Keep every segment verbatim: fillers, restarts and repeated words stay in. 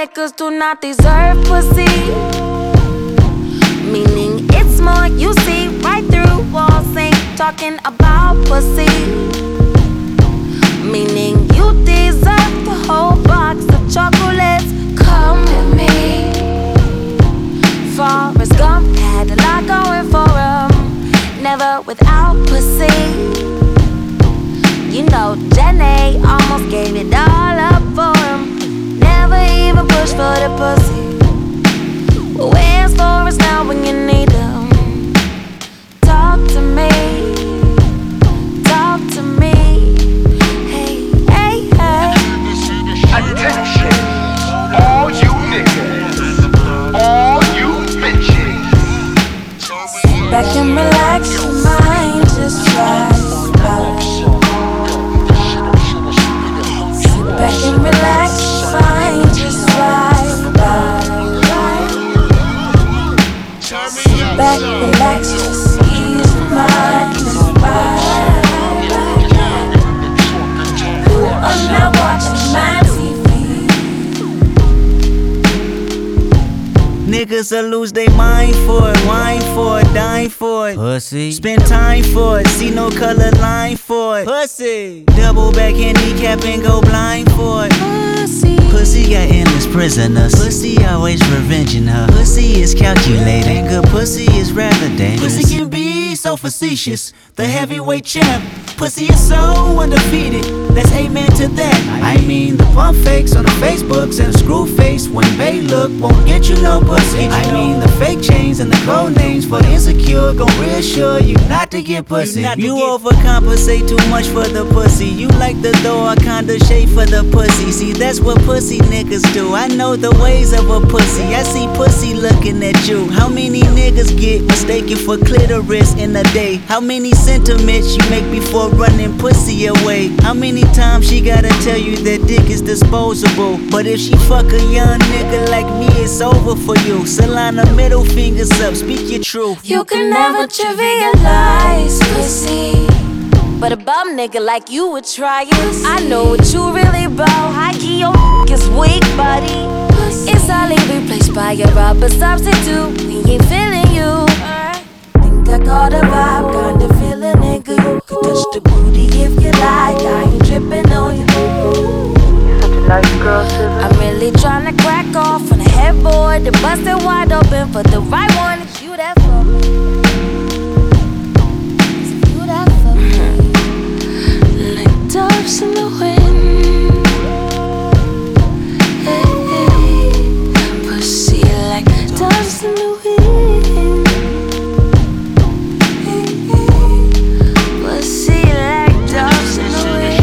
niggas do not deserve pussy. Meaning it's more you see right through walls, ain't talking about pussy. Meaning you deserve the whole box of chocolates. Come with me. Forrest Gump had a lot going for him, never without pussy. You know Jenny almost gave it all up for him, never even pushed for the pussy. But where's Forrest now when you need him? Talk to me, talk to me. Hey, hey, hey. Attention, all you niggas, all you bitches. Sit back and relax your mind, just right. Sit back and relax your mind, just right. Sit back, relax, just ease your mind, just right. You are now watching my T V. Niggas will lose they mind for it, wine for it, dine for it. Pussy. Spend time for it, see no color line for it. Pussy. Double back handicap and go blind for it. Pussy. Pussy got endless prisoners. Pussy always revenging her. Pussy is calculating. Good pussy is rather dangerous. Pussy can be so facetious. The heavyweight champ. Pussy is so undefeated. Let's amen to that. I mean the pump fakes on the Facebooks and the screw face when they look won't get you no pussy. I mean the fake chains and the code names for the insecure gon' reassure you not to get pussy. You overcompensate too much for the pussy. You like the throw a kinda shade for the pussy. See that's what pussy niggas do. I know the ways of a pussy. I see pussy looking at you. How many niggas get mistaken for clitoris in a day? How many sentiments you make before running pussy away? How many times she gotta tell you that dick is disposable? But if she fuck a young nigga like me, it's over for you. Salina, middle fingers up, speak your truth. You can never trivialize pussy, but a bum nigga like you would try it. I know what you really about. High key, your is weak, buddy. It's only replaced by a rubber substitute. We ain't feeling you. Think I caught a vibe, kinda feeling nigga. You could touch the booty if you like. I ain't tripping on you. You're such a nice girl, Scissor. I'm really tryna crack off on the headboard and bust it wide open for the right one. It's you that for me. It's you that for me. Like doves in the wind. Hey, hey. Pussy like doves in the wind. Hey, hey. Pussy like doves in the wind.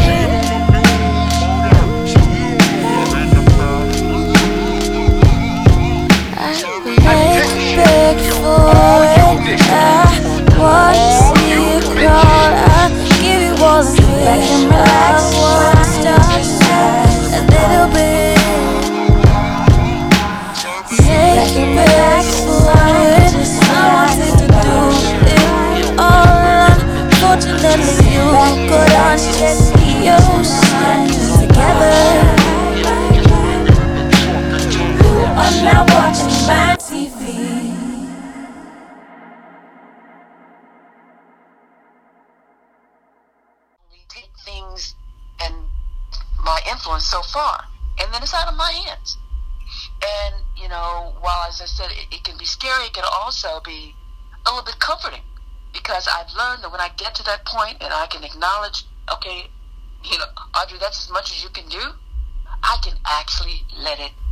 Beg for it, I want to see you crawl. I give you all the things I want to start a little bit. Take it back for it, I wanted to do it all. Unfortunately, you could understand your signs together. You are now watching my T V. Take things and my influence so far, and then it's out of my hands. And you know, while as I said, it, it can be scary, it can also be a little bit comforting, because I've learned that when I get to that point and I can acknowledge, okay, you know, Audrey, that's as much as you can do, I can actually let it